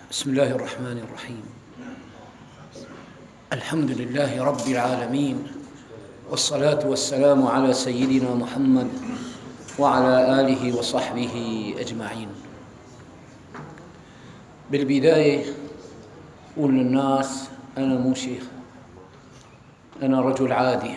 بسم الله الرحمن الرحيم. الحمد لله رب العالمين، والصلاة والسلام على سيدنا محمد وعلى آله وصحبه أجمعين. بالبداية أقول للناس أنا مو شيخ، أنا رجل عادي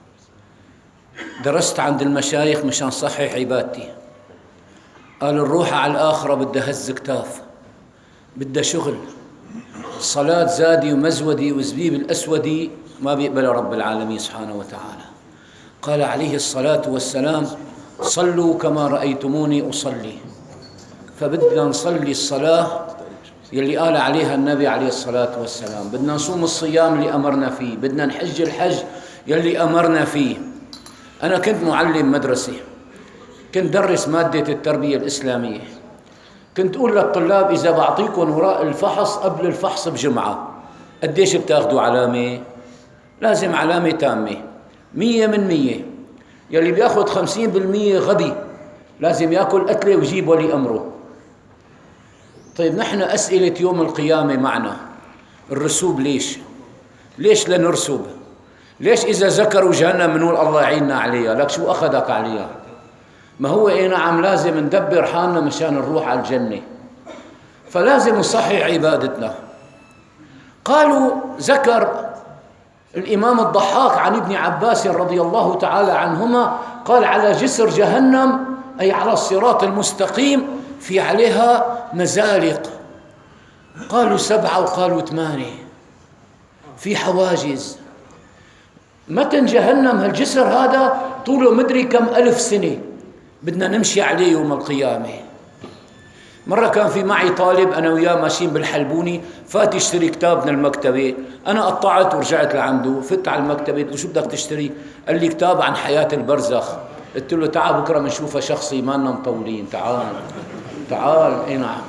درست عند المشايخ مشان صحح عبادتي. قال الروح على الآخرة بدها هز كتاف، بدها شغل. صلاة زادي ومزودي وزبيب الأسودي ما بيقبل رب العالمين سبحانه وتعالى. قال عليه الصلاة والسلام: صلوا كما رأيتموني أصلي. فبدنا نصلي الصلاة يلي قال عليها النبي عليه الصلاة والسلام، بدنا نصوم الصيام اللي أمرنا فيه، بدنا نحج الحج يلي أمرنا فيه. أنا كنت معلم مدرسة، كنت درس مادة التربية الإسلامية. كنت أقول للطلاب إذا بعطيكم وراء الفحص قبل الفحص بجمعة قديش بتاخدوا علامة؟ لازم علامة تامة 100%. يلي بياخد 50% غبي، لازم يأكل أكله ويجيب ولي أمره. طيب نحن أسئلة يوم القيامة معنا الرسوب. ليش لنرسب؟ ليش إذا ذكروا جهنم بنقول الله يعيننا عليها؟ لك شو أخذك عليها؟ ما هو نعم لازم ندبر حالنا مشان نروح على الجنة، فلازم نصحح عبادتنا. قالوا ذكر الإمام الضحاك عن ابن عباس رضي الله تعالى عنهما قال: على جسر جهنم، أي على الصراط المستقيم، في عليها مزالق. قالوا 7 وقالوا 8، في حواجز. متن جهنم هالجسر هذا طوله مدري كم ألف سنة، بدنا نمشي عليه يوم القيامة. مرة كان في معي طالب أنا وياه ماشيين بالحلبوني، فات يشتري كتاب من المكتبة. أنا قطعت ورجعت لعنده، فت على المكتبة قلت: شو بدك تشتري؟ قال لي: كتاب عن حياة البرزخ. قلت له: تعال بكرة بنشوفها شخصي، ما لنا مطولين، تعال. اي نعم.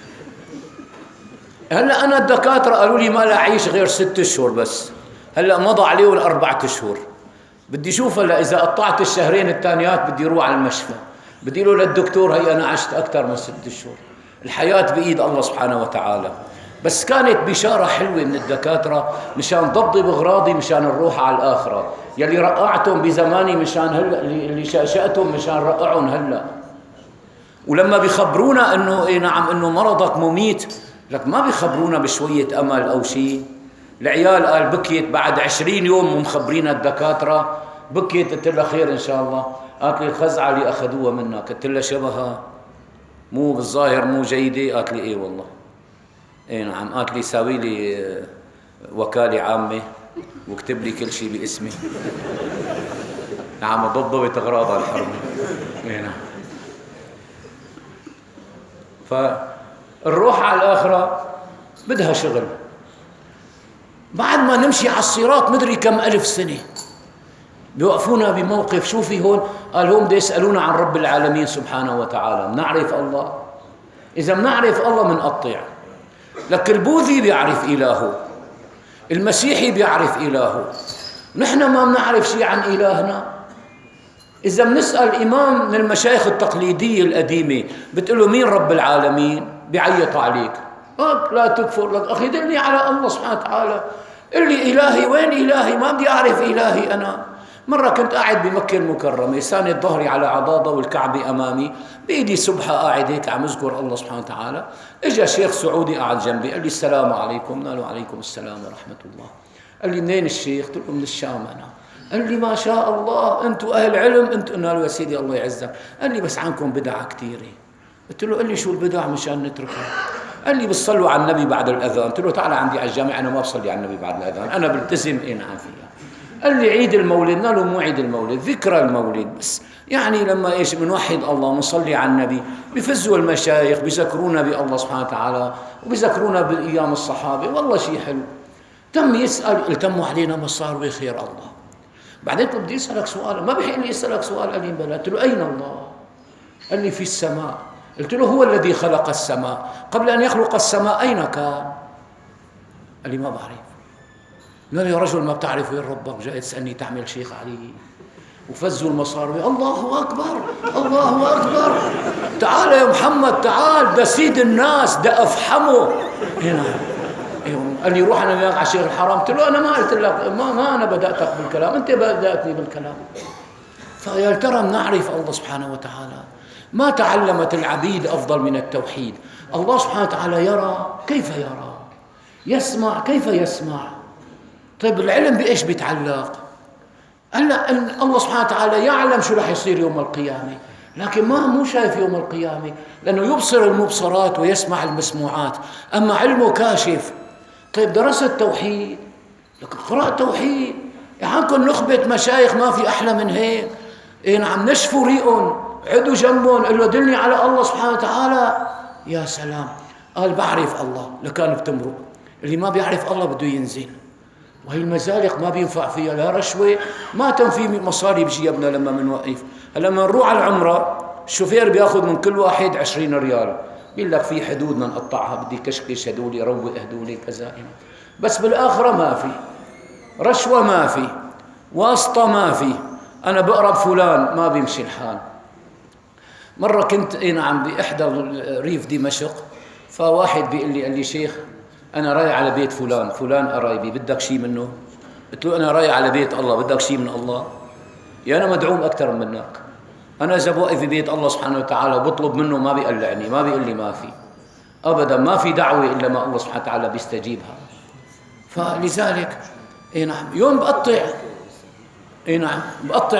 هلا أنا الدكاترة قالوا لي ما لا أعيش غير 6 أشهر بس، هلا مضى عليه 4 أشهر. بدي شوف هلا إذا قطعت الشهرين الثانيات بدي روح على المشفى، بدي له للدكتور: هي أنا عشت أكثر من 6 أشهر. الحياة بإيد الله سبحانه وتعالى. بس كانت بشارة حلوة من الدكاترة مشان ضبطي بغراضي، مشان نروح على الآخرة. يلي رقعتهم بزماني مشان هلا، اللي شأشأتهم مشان رقعهم هلا. ولما بيخبرونا إنه نعم إنه مرضك مميت، لك ما بيخبرونا بشوية أمل أو شيء. العيال قال بكيت بعد 20 يوم مخبرين الدكاترة، بكيت. قلت لها: خير إن شاء الله. قالت لي: الخزعة اللي أخذوها منك. قلت لها: شبهها مو بالظاهر مو جيدة؟ قالت لي: إيه والله. إيه نعم. قالت لي: ساوي لي وكالة عامة واكتب لي كل شيء باسمي. نعم، ضبط أغراضها الحرمة. إيه نعم. فالروح على الآخرة بدها شغل. بعد ما نمشي على الصراط مدري كم ألف سنة بيوقفونا بموقف. شوفي هون، قال هم بده يسألونا عن رب العالمين سبحانه وتعالى. بنعرف الله؟ إذا بنعرف الله بنقطع. لك البوذي بيعرف إلهه، المسيحي بيعرف إلهه، نحن ما بنعرف شيء عن إلهنا. إذا بنسأل إمام من المشايخ التقليدية القديمة بتقول له: مين رب العالمين؟ بيعيط عليك. لا تكفر. لك أخي دلني على الله سبحانه وتعالى، قل لي إلهي وين إلهي؟ ما بدي أعرف إلهي أنا. مرة كنت قاعد بمكة المكرمة، ساند ظهري على عضاضة والكعبة أمامي، بإيدي سبحة قاعد هيك عم أذكر الله سبحانه وتعالى. إجا شيخ سعودي قاعد جنبي، قال لي: السلام عليكم. قال له: وعليكم السلام ورحمة الله. قال لي: منين الشيخ؟ قلت له: من الشام أنا. قال لي: ما شاء الله، أنتوا أهل علم أنتوا. قلنا له: يا سيدي الله يعزك. قال لي: بس عنكم بدعة كثيرة. قلت له: قال لي: شو البدع مشان نتركها؟ قال لي: بتصلوا على النبي بعد الأذان. قلت له: تعال عندي على الجامع، أنا ما بصلي على النبي بعد الأذان، أنا بلتزم نعم فيها. قال لي: عيد المولد. قال له: مو عيد المولد، ذكرى المولد بس. يعني لما بنوحد الله ونصلي على النبي بفزوا المشايخ بيذكرونا بالله سبحانه وتعالى وبيذكرونا بأيام الصحابة. والله شيء حلو. تم يسأل، التموا علينا مصار خير الله. بعدين بدي أسألك سؤال، ما بحق لي أسألك سؤال. قال لي: بلى. قلت له: أين الله؟ قال لي: في السماء. قلت له: هو الذي خلق السماء، قبل أن يخلق السماء أين كان؟ قال لي: ما بعرف. قال لي: يا رجل ما بتعرف وين ربك جاي تسألني تعمل شيخ علي؟ وفزوا المصاري. الله أكبر الله أكبر، تعال يا محمد تعال، ده سيد الناس، ده أفحمه هنا. قال لي روح أنا وياك على الشيخ الحرام. قلت له أنا ما قلت لك، ما أنا بدأتك بالكلام، أنت بدأتني بالكلام. فيا ترى نعرف الله سبحانه وتعالى. ما تعلمت العبيد أفضل من التوحيد. الله سبحانه وتعالى يرى، كيف يرى؟ يسمع، كيف يسمع؟ طيب العلم بإيش بيتعلق؟ هلا الله سبحانه وتعالى يعلم شو رح يصير يوم القيامة، لكن مو شايف يوم القيامة، لأنه يبصر المبصرات ويسمع المسموعات، أما علمه كاشف. طيب درست توحيد، لك قرأت توحيد، عنكم نخبة مشايخ ما في أحلى من هيك. نعم، نشفوا ريقهم، عدوا جنبهم، قال له دلني على الله سبحانه وتعالى. يا سلام، قال بعرف الله، لكان بتمرق. اللي ما بيعرف الله بده ينزل. وهي المزالق ما بينفع فيها لا رشوة، ما تنفي مصاري بجيبنا لما منوقف. هلا لما نروح على العمرة الشوفير بياخذ من كل واحد 20 ريال، بيقول لك في حدود بدنا نقطعها، بدي كشكش هدولي، روق هدولي كذا. بس بالآخرة ما في رشوة، ما في واسطة، ما في أنا بقرب فلان، ما بيمشي الحال. مرة كنت نعم بإحدى ريف دمشق، فواحد بيقول لي، قال لي شيخ أنا رايح على بيت فلان قرايبي، بدك شيء منه؟ قلت له أنا رايح على بيت الله، بدك شيء من الله؟ يا أنا مدعوم أكثر منك. أنا إذا بوقف في بيت الله سبحانه وتعالى وبطلب منه ما بيقلعني، ما بيقول لي ما في أبدا، ما في دعوة إلا ما الله سبحانه وتعالى بيستجيبها. فلذلك نعم يوم بقطع، نعم بقطع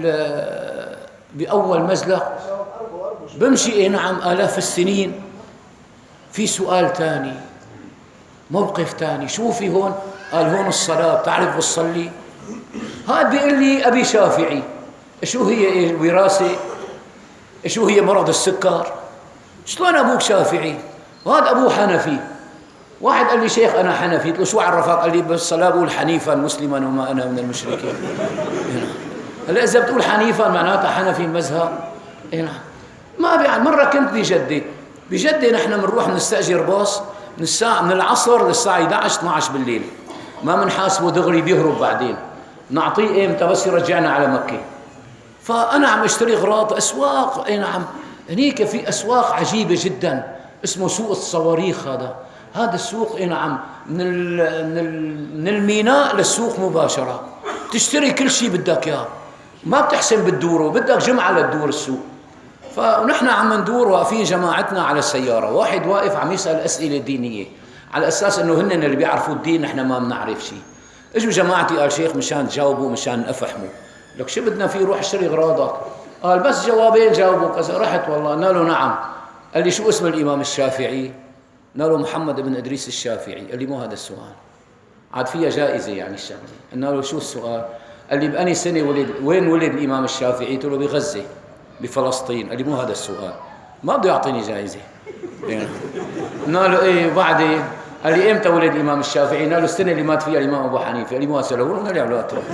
بأول مزلق بمشي نعم آلاف السنين، في سؤال تاني، موقف تاني. شوفي هون، قال هون الصلاة، بتعرف بتصلي؟ هاد بيقول لي أبي شافعي. شو هي الوراثة؟ شو هي مرض السكر؟ شلون أبوك شافعي؟ وهاد أبوه حنفي. واحد قال لي شيخ أنا حنفي. قلت له شو عرفك؟ قال لي بالصلاة بقول حنيفا مسلما وما أنا من المشركين. هلا إذا بتقول حنيفا معناتها حنفي مذهب. ما بيعني. مرة كنت بجدة نحن بنروح نستأجر باص من العصر للساعة 11 12 بالليل، ما بنحاسبه دغري، بيهرب بعدين، نعطيه امتى بس يرجعنا على مكة. فأنا عم اشتري أغراض أسواق. نعم هنيك في أسواق عجيبة جدا، اسمه سوق الصواريخ. هذا السوق نعم من الميناء للسوق مباشرة، تشتري كل شيء بدك اياه، ما بتحسن بتدوره، بدك جمعة لتدور السوق. فنحن عم ندور، واقفين جماعتنا على السيارة، واحد واقف عم يسأل أسئلة دينية على أساس أنه هن اللي بيعرفوا الدين، نحن ما بنعرف شيء. اجوا جماعتي، قال شيخ مشان تجاوبوا مشان أفهموا. لك شو بدنا فيه؟ روح اشتري اغراضك. قال بس جوابين جاوبوا كذا. رحت والله، قلنا له نعم. قال لي شو اسم الإمام الشافعي؟ قلنا له محمد بن إدريس الشافعي. قال لي مو هذا السؤال، عاد فيها جائزة يعني الشغلة. قلنا له شو السؤال؟ قال لي بأني سنة ولد، وين ولد الإمام الشافعي؟ قلت له بغزة بفلسطين. قال لي مو هذا السؤال، ما بده يعطيني جائزة. قلنا له ايه بعدين؟ قال لي امتى ولد الإمام الشافعي؟ قلنا له السنة اللي مات فيها الإمام أبو حنيفة. قال لي مو هذا السؤال. قلنا له لا تروح.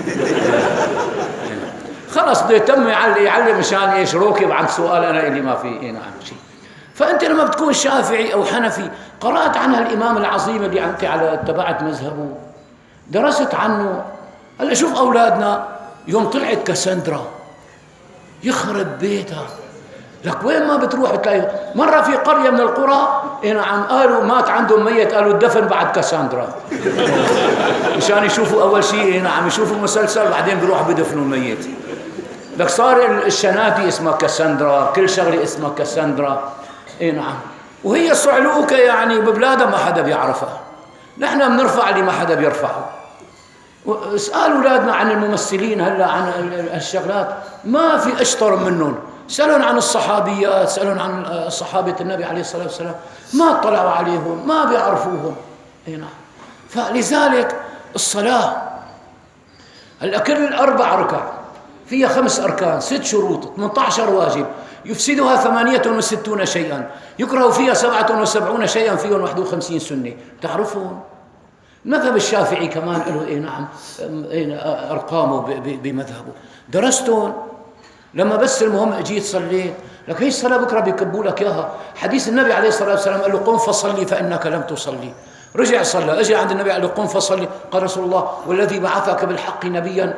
خلص بده يتم يعلم مشان ايش؟ ركب عن سؤال انا اللي ما في نعم شيء. فانت لما بتكون شافعي او حنفي، قرات عن الامام العظيم اللي انت على اتبعت مذهبه، درست عنه. هلا شوف اولادنا يوم طلعت كاسندرا يخرب بيتها، لك وين ما بتروح بتلاقي. مره في قريه من القرى نعم قالوا مات عندهم ميت، قالوا الدفن بعد كاسندرا مشان يشوفوا اول شيء نعم يشوفوا المسلسل، بعدين بيروحوا بدفنوا الميت. لك صار الشناتي اسمها كاسندرا، كل شغله اسمها كاسندرا. نعم، وهي صعلوكة يعني ببلادها ما حدا بيعرفها، نحن بنرفع اللي ما حدا بيرفعه. اسأل أولادنا عن الممثلين هلا عن الشغلات، ما في أشطر منهم. سألون عن الصحابيات، سألون عن صحابة النبي عليه الصلاة والسلام، ما اطلعوا عليهم، ما بيعرفوهم. نعم، فلذلك الصلاة هلا كل 4 ركع فيها 5 أركان، 6 شروط، 18 واجب، يفسدها 68 شيئا، يكره فيها 77 شيئا، فيهم 51 سنة. تعرفون المذهب الشافعي كمان له نعم أرقامه بمذهبه، درستون. لما بس المهم اجيت صليت، لك هي الصلاة بكرة بيكبوا لك إياها. حديث النبي عليه الصلاة والسلام قال له قم فصلي فإنك لم تصلي. رجع صلى، اجى عند النبي قال له قم فصلي، قال رسول الله والذي بعثك بالحق نبيا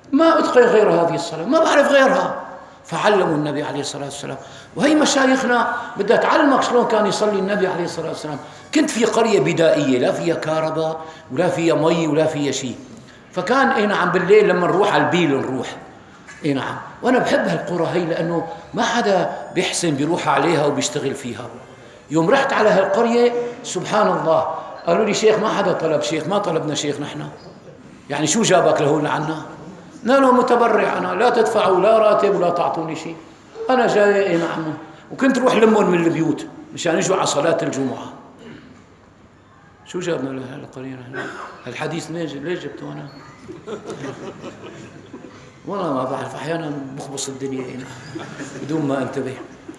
ما أتقن غير هذه الصلاة، ما بعرف غيرها. فعلموا النبي عليه الصلاة والسلام. وهي مشايخنا بدها تعلمك شلون كان يصلي النبي عليه الصلاة والسلام. كنت في قرية بدائية لا فيها كهرباء ولا فيها مي ولا فيها شيء، فكان نعم بالليل لما نروح على البيل نروح نعم. وأنا بحب هالقرى هي لأنه ما حدا بيحسن بيروح عليها وبيشتغل فيها. يوم رحت على هالقرية سبحان الله قالوا لي شيخ، ما حدا طلب شيخ. ما طلبنا شيخ نحن، يعني شو جابك لهون لعنا؟ أنا متبرع، أنا لا تدفعوا لا راتب ولا تعطوني شيء، أنا جاي نعم. وكنت روح لمهم من البيوت مشان يجوا على صلاة الجمعة. شو جابنا لهالقرية نحن؟ هالحديث ليش جبته أنا؟ والله ما بعرف، أحيانا بخبص الدنيا بدون ما انتبه.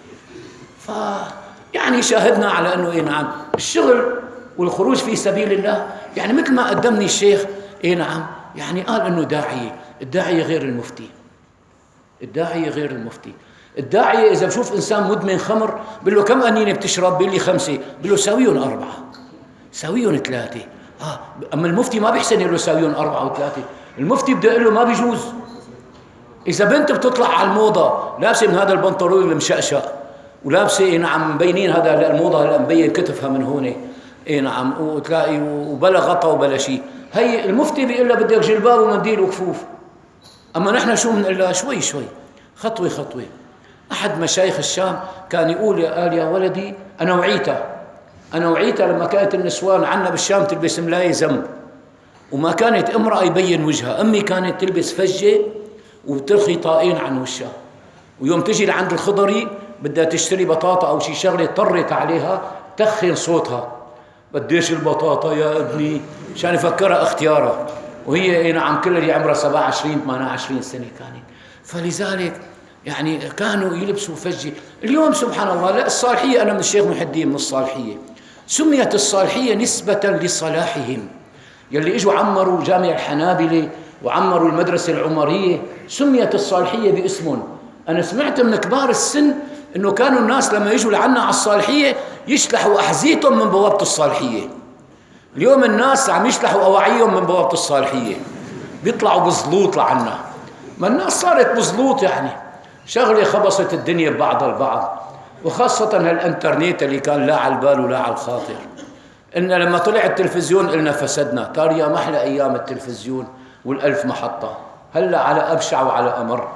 يعني شاهدنا على أنه نعم الشغل والخروج في سبيل الله، يعني مثل ما قدمني الشيخ نعم، يعني قال أنه الداعية غير المفتي. الداعية غير المفتي. الداعية إذا بشوف إنسان مدمن خمر بقول له كم أنينة بتشرب؟ بقول لي 5. بقول له ساويهم 4، ساويهم 3. أما المفتي ما بيحسن يقول له ساويهم 4 و3. المفتي بده يقول له ما بيجوز. إذا بنت بتطلع على الموضة لابسة من هذا البنطلون المشقشق ولابسة نعم مبينين هذا الموضة هلا مبين كتفها من هون نعم، وتلاقي وبلا غطا وبلا شيء، هي المفتي بيقول لها بدك جلباب ومنديل وكفوف. أما نحن شو بنقول لها؟ شوي شوي، خطوة خطوة. أحد مشايخ الشام كان يقول قال يا ولدي أنا وعيتها لما كانت النسوان عنا بالشام تلبس ملاية زم، وما كانت امرأة يبين وجهها. أمي كانت تلبس فجة وترخي طائين عن وشها، ويوم تجي لعند الخضري بدها تشتري بطاطا أو شي شغلة اضطرت عليها تخن صوتها، بديش البطاطا يا ابني، عشان يفكرها اختيارها، وهي نعم كل اللي عمرها 27 28 سنة كانت. فلذلك يعني كانوا يلبسوا فجة. اليوم سبحان الله لا، الصالحية، أنا من الشيخ محي الدين من الصالحية، سميت الصالحية نسبة لصلاحهم. يلي اجوا عمروا جامع الحنابلة وعمروا المدرسة العمرية سميت الصالحية باسمهم. أنا سمعت من كبار السن إنه كانوا الناس لما يجوا لعنا على الصالحية يشلحوا أحذيتهم من بوابة الصالحية. اليوم الناس عم يشلحوا أواعيهم من بوابة الصالحية، بيطلعوا بزلوط لعنا. ما الناس صارت بزلوط، يعني شغلة خبصت الدنيا ببعضها البعض، وخاصة هالانترنت اللي كان لا على البال ولا على الخاطر. إن لما طلع التلفزيون قلنا فسدنا، ترى يا محلى أيام التلفزيون والألف محطة، هلا على أبشع وعلى أمر.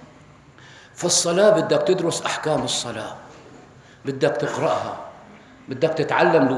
فالصلاة بدك تدرس أحكام الصلاة، بدك تقرأها، بدك تتعلم